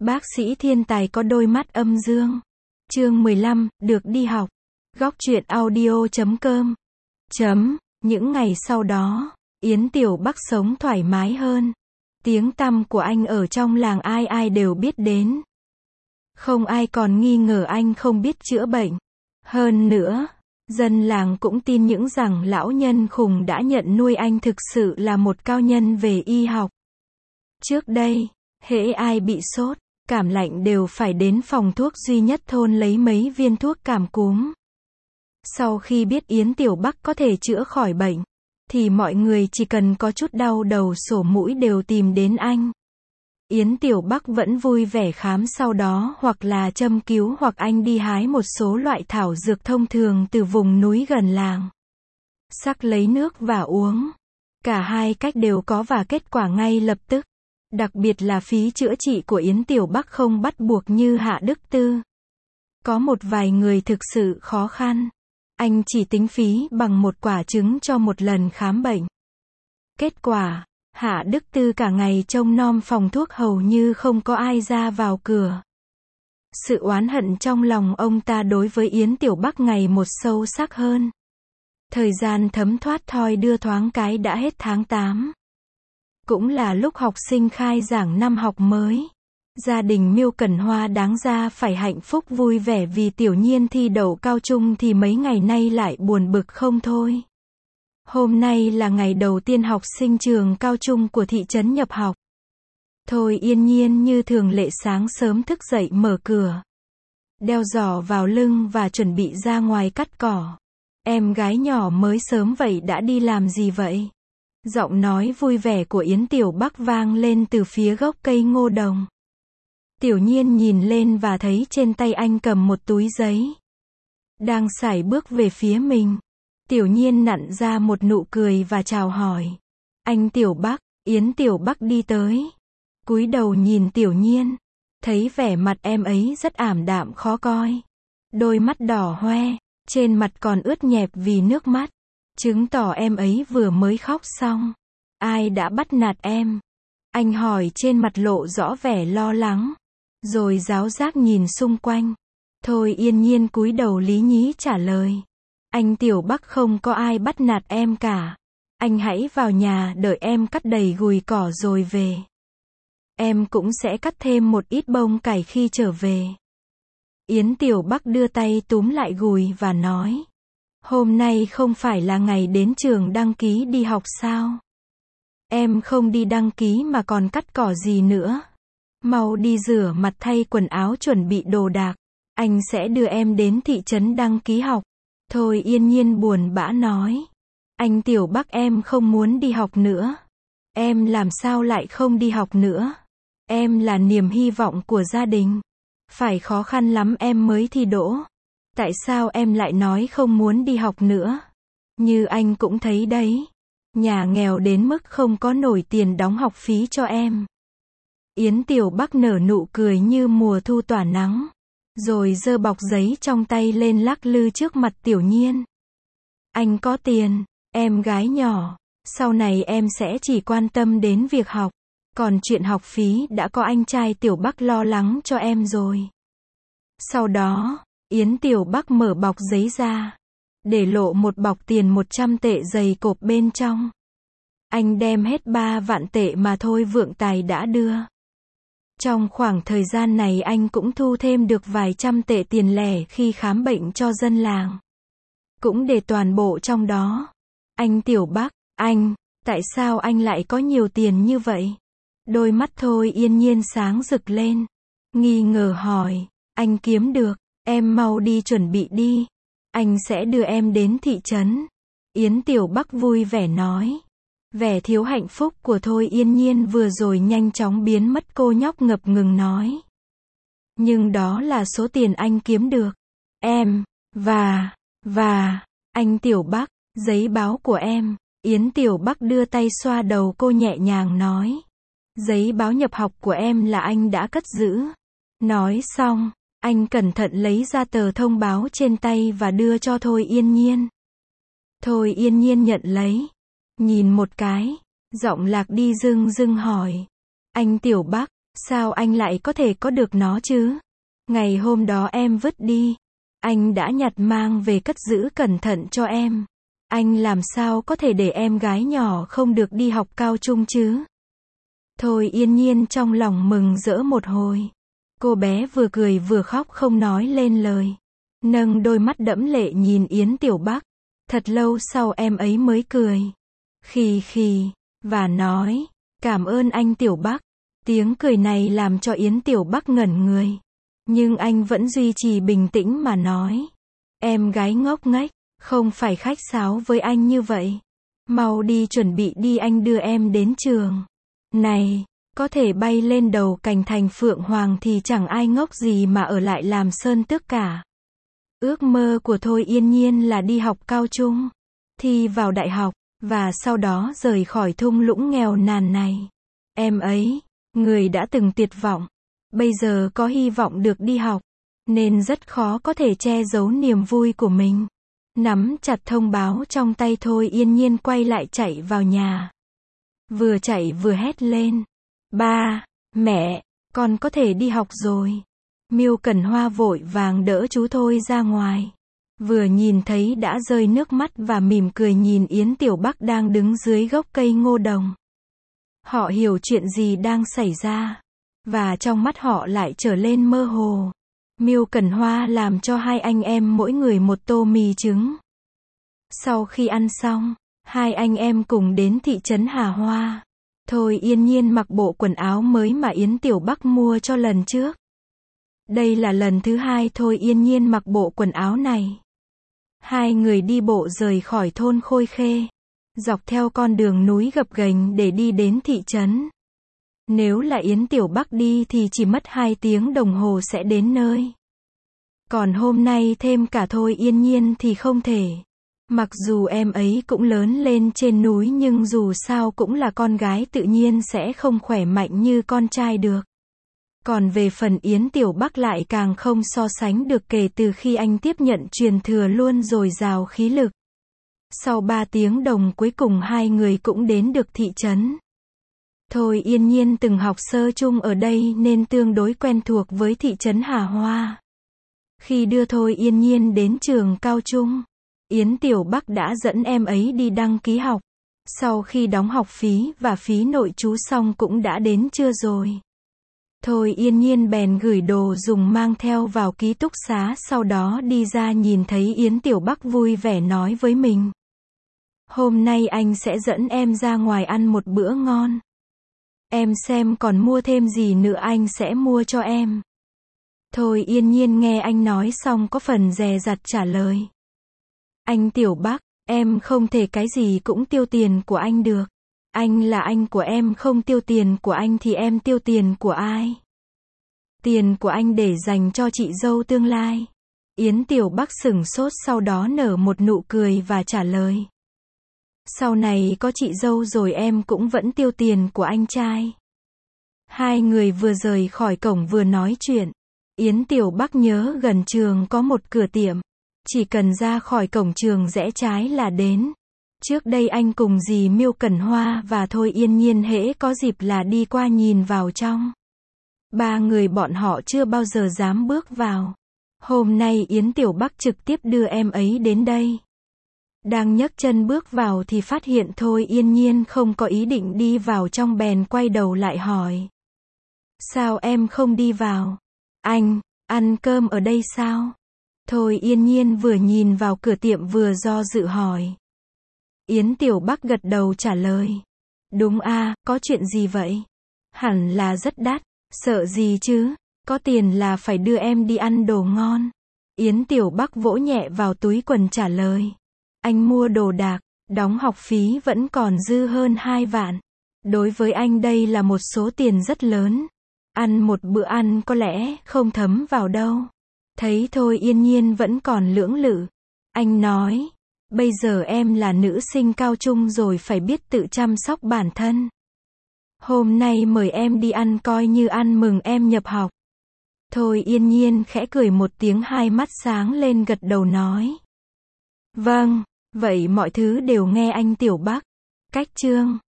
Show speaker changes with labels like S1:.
S1: Bác sĩ thiên tài có đôi mắt âm dương. Chương 15, được đi học. Góc truyện audio.com. Những ngày sau đó, Yến Tiểu Bắc sống thoải mái hơn. Tiếng tăm của anh ở trong làng ai ai đều biết đến. Không ai còn nghi ngờ anh không biết chữa bệnh. Hơn nữa, dân làng cũng tin những rằng lão nhân khùng đã nhận nuôi anh thực sự là một cao nhân về y học. Trước đây, hễ ai bị sốt, cảm lạnh đều phải đến phòng thuốc duy nhất thôn lấy mấy viên thuốc cảm cúm. Sau khi biết Yến Tiểu Bắc có thể chữa khỏi bệnh, thì mọi người chỉ cần có chút đau đầu sổ mũi đều tìm đến anh. Yến Tiểu Bắc vẫn vui vẻ khám sau đó hoặc là châm cứu hoặc anh đi hái một số loại thảo dược thông thường từ vùng núi gần làng. Sắc lấy nước và uống. Cả hai cách đều có và kết quả ngay lập tức. Đặc biệt là phí chữa trị của Yến Tiểu Bắc không bắt buộc như Hạ Đức Tư. Có một vài người thực sự khó khăn. Anh chỉ tính phí bằng một quả trứng cho một lần khám bệnh. Kết quả, Hạ Đức Tư cả ngày trông nom phòng thuốc hầu như không có ai ra vào cửa. Sự oán hận trong lòng ông ta đối với Yến Tiểu Bắc ngày một sâu sắc hơn. Thời gian thấm thoát thoi đưa thoáng cái đã hết tháng 8. Cũng là lúc học sinh khai giảng năm học mới. Gia đình Miêu Cẩn Hoa đáng ra phải hạnh phúc vui vẻ vì Tiểu Nhiên thi đậu cao trung thì mấy ngày nay lại buồn bực không thôi. Hôm nay là ngày đầu tiên học sinh trường cao trung của thị trấn nhập học. Thôi Yên Nhiên như thường lệ sáng sớm thức dậy mở cửa. Đeo giỏ vào lưng và chuẩn bị ra ngoài cắt cỏ. Em gái nhỏ mới sớm vậy đã đi làm gì vậy? Giọng nói vui vẻ của Yến Tiểu Bắc vang lên từ phía gốc cây ngô đồng. Tiểu Nhiên nhìn lên và thấy trên tay anh cầm một túi giấy. Đang sải bước về phía mình. Tiểu Nhiên nặn ra một nụ cười và chào hỏi. Anh Tiểu Bắc. Yến Tiểu Bắc đi tới. Cúi đầu nhìn Tiểu Nhiên. Thấy vẻ mặt em ấy rất ảm đạm khó coi. Đôi mắt đỏ hoe. Trên mặt còn ướt nhẹp vì nước mắt. Chứng tỏ em ấy vừa mới khóc xong. Ai đã bắt nạt em? Anh hỏi trên mặt lộ rõ vẻ lo lắng. Rồi giáo giác nhìn xung quanh. Thôi Yên Nhiên cúi đầu lý nhí trả lời. Anh Tiểu Bắc không có ai bắt nạt em cả. Anh hãy vào nhà đợi em cắt đầy gùi cỏ rồi về. Em cũng sẽ cắt thêm một ít bông cải khi trở về. Yến Tiểu Bắc đưa tay túm lại gùi và nói. Hôm nay không phải là ngày đến trường đăng ký đi học sao? Em không đi đăng ký mà còn cắt cỏ gì nữa. Mau đi rửa mặt thay quần áo chuẩn bị đồ đạc. Anh sẽ đưa em đến thị trấn đăng ký học. Thôi Yên Nhiên buồn bã nói. Anh Tiểu Bắc em không muốn đi học nữa. Em làm sao lại không đi học nữa? Em là niềm hy vọng của gia đình. Phải khó khăn lắm em mới thi đỗ. Tại sao em lại nói không muốn đi học nữa? Như anh cũng thấy đấy. Nhà nghèo đến mức không có nổi tiền đóng học phí cho em. Yến Tiểu Bắc nở nụ cười như mùa thu tỏa nắng. Rồi giơ bọc giấy trong tay lên lắc lư trước mặt Tiểu Nhiên. Anh có tiền, em gái nhỏ. Sau này em sẽ chỉ quan tâm đến việc học. Còn chuyện học phí đã có anh trai Tiểu Bắc lo lắng cho em rồi. Sau đó, Yến Tiểu Bắc mở bọc giấy ra. Để lộ một bọc tiền 100 tệ dày cộp bên trong. Anh đem hết 3 vạn tệ mà Thôi Vượng Tài đã đưa. Trong khoảng thời gian này anh cũng thu thêm được vài trăm tệ tiền lẻ khi khám bệnh cho dân làng. Cũng để toàn bộ trong đó. Anh Tiểu Bắc, tại sao anh lại có nhiều tiền như vậy? Đôi mắt Thôi Yên Nhiên sáng rực lên. Nghi ngờ hỏi, anh kiếm được, em mau đi chuẩn bị đi. Anh sẽ đưa em đến thị trấn. Yến Tiểu Bắc vui vẻ nói. Vẻ thiếu hạnh phúc của Thôi Yên Nhiên vừa rồi nhanh chóng biến mất, cô nhóc ngập ngừng nói. Nhưng đó là số tiền anh kiếm được. Em, và, anh Tiểu Bắc, giấy báo của em. Yến Tiểu Bắc đưa tay xoa đầu cô nhẹ nhàng nói. Giấy báo nhập học của em là anh đã cất giữ. Nói xong, anh cẩn thận lấy ra tờ thông báo trên tay và đưa cho Thôi Yên Nhiên. Thôi Yên Nhiên nhận lấy. Nhìn một cái, giọng lạc đi dưng dưng hỏi. Anh Tiểu Bắc, Sao anh lại có thể có được nó chứ? Ngày hôm đó em vứt đi. Anh đã nhặt mang về cất giữ cẩn thận cho em. Anh làm sao có thể để em gái nhỏ không được đi học cao trung chứ? Thôi Yên Nhiên trong lòng mừng rỡ một hồi. Cô bé vừa cười vừa khóc không nói lên lời. Nâng đôi mắt đẫm lệ nhìn Yến Tiểu Bắc. Thật lâu sau em ấy mới cười. Khì khì, và nói, cảm ơn anh Tiểu Bắc. Tiếng cười này làm cho Yến Tiểu Bắc ngẩn người. Nhưng anh vẫn duy trì bình tĩnh mà nói. Em gái ngốc nghếch, không phải khách sáo với anh như vậy. Mau đi chuẩn bị đi, anh đưa em đến trường. Này, có thể bay lên đầu cành thành phượng hoàng thì chẳng ai ngốc gì mà ở lại làm sơn tước cả. Ước mơ của Thôi Yên Nhiên là đi học cao trung, thi vào đại học, và sau đó rời khỏi thung lũng nghèo nàn này. Em ấy, người đã từng tuyệt vọng, bây giờ có hy vọng được đi học, nên rất khó có thể che giấu niềm vui của mình. Nắm chặt thông báo trong tay, Thôi Yên Nhiên quay lại chạy vào nhà. Vừa chạy vừa hét lên. Ba, mẹ, con có thể đi học rồi. Miêu Cẩn Hoa vội vàng đỡ chú Thôi ra ngoài. Vừa nhìn thấy đã rơi nước mắt và mỉm cười nhìn Yến Tiểu Bắc đang đứng dưới gốc cây ngô đồng. Họ hiểu chuyện gì đang xảy ra. Và trong mắt họ lại trở lên mơ hồ. Miêu Cẩn Hoa làm cho hai anh em mỗi người một tô mì trứng. Sau khi ăn xong, hai anh em cùng đến thị trấn Hà Hoa. Thôi Yên Nhiên mặc bộ quần áo mới mà Yến Tiểu Bắc mua cho lần trước. Đây là lần thứ hai Thôi Yên Nhiên mặc bộ quần áo này. Hai người đi bộ rời khỏi thôn Khôi Khê, dọc theo con đường núi gập ghềnh để đi đến thị trấn. Nếu là Yến Tiểu Bắc đi thì chỉ mất 2 tiếng đồng hồ sẽ đến nơi. Còn hôm nay thêm cả Thôi Yên Nhiên thì không thể. Mặc dù em ấy cũng lớn lên trên núi nhưng dù sao cũng là con gái, tự nhiên sẽ không khỏe mạnh như con trai được. Còn về phần Yến Tiểu Bắc lại càng không so sánh được, kể từ khi anh tiếp nhận truyền thừa luôn dồi dào khí lực. Sau 3 tiếng đồng cuối cùng hai người cũng đến được thị trấn. Thôi Yên Nhiên từng học sơ chung ở đây nên tương đối quen thuộc với thị trấn Hà Hoa. Khi đưa Thôi Yên Nhiên đến trường cao trung, Yến Tiểu Bắc đã dẫn em ấy đi đăng ký học. Sau khi đóng học phí và phí nội trú xong cũng đã đến trưa rồi. Thôi Yên Nhiên bèn gửi đồ dùng mang theo vào ký túc xá, sau đó đi ra nhìn thấy Yến Tiểu Bắc vui vẻ nói với mình. Hôm nay anh sẽ dẫn em ra ngoài ăn một bữa ngon. Em xem còn mua thêm gì nữa anh sẽ mua cho em. Thôi Yên Nhiên nghe anh nói xong có phần dè dặt trả lời. Anh Tiểu Bắc, em không thể cái gì cũng tiêu tiền của anh được. Anh là anh của em, không tiêu tiền của anh thì em tiêu tiền của ai? Tiền của anh để dành cho chị dâu tương lai. Yến Tiểu Bắc sửng sốt, sau đó nở một nụ cười và trả lời. Sau này có chị dâu rồi em cũng vẫn tiêu tiền của anh trai. Hai người vừa rời khỏi cổng vừa nói chuyện. Yến Tiểu Bắc nhớ gần trường có một cửa tiệm. Chỉ cần ra khỏi cổng trường rẽ trái là đến. Trước đây anh cùng dì Miêu Cẩn Hoa và Thôi Yên Nhiên hễ có dịp là đi qua nhìn vào trong. 3 người bọn họ chưa bao giờ dám bước vào. Hôm nay Yến Tiểu Bắc trực tiếp đưa em ấy đến đây. Đang nhấc chân bước vào thì phát hiện Thôi Yên Nhiên không có ý định đi vào trong, bèn quay đầu lại hỏi. Sao em không đi vào? Anh, ăn cơm ở đây sao? Thôi Yên Nhiên vừa nhìn vào cửa tiệm vừa do dự hỏi. Yến Tiểu Bắc gật đầu trả lời. Đúng a, có chuyện gì vậy? Hẳn là rất đắt, sợ gì chứ? Có tiền là phải đưa em đi ăn đồ ngon. Yến Tiểu Bắc vỗ nhẹ vào túi quần trả lời. Anh mua đồ đạc, đóng học phí vẫn còn dư hơn 2 vạn. Đối với anh đây là một số tiền rất lớn. Ăn một bữa ăn có lẽ không thấm vào đâu. Thấy Thôi Yên Nhiên vẫn còn lưỡng lự. Anh nói. Bây giờ em là nữ sinh cao trung rồi, phải biết tự chăm sóc bản thân. Hôm nay mời em đi ăn coi như ăn mừng em nhập học. Thôi Yên Nhiên khẽ cười một tiếng, hai mắt sáng lên gật đầu nói. Vâng, vậy mọi thứ đều nghe anh Tiểu Bắc. Cách chương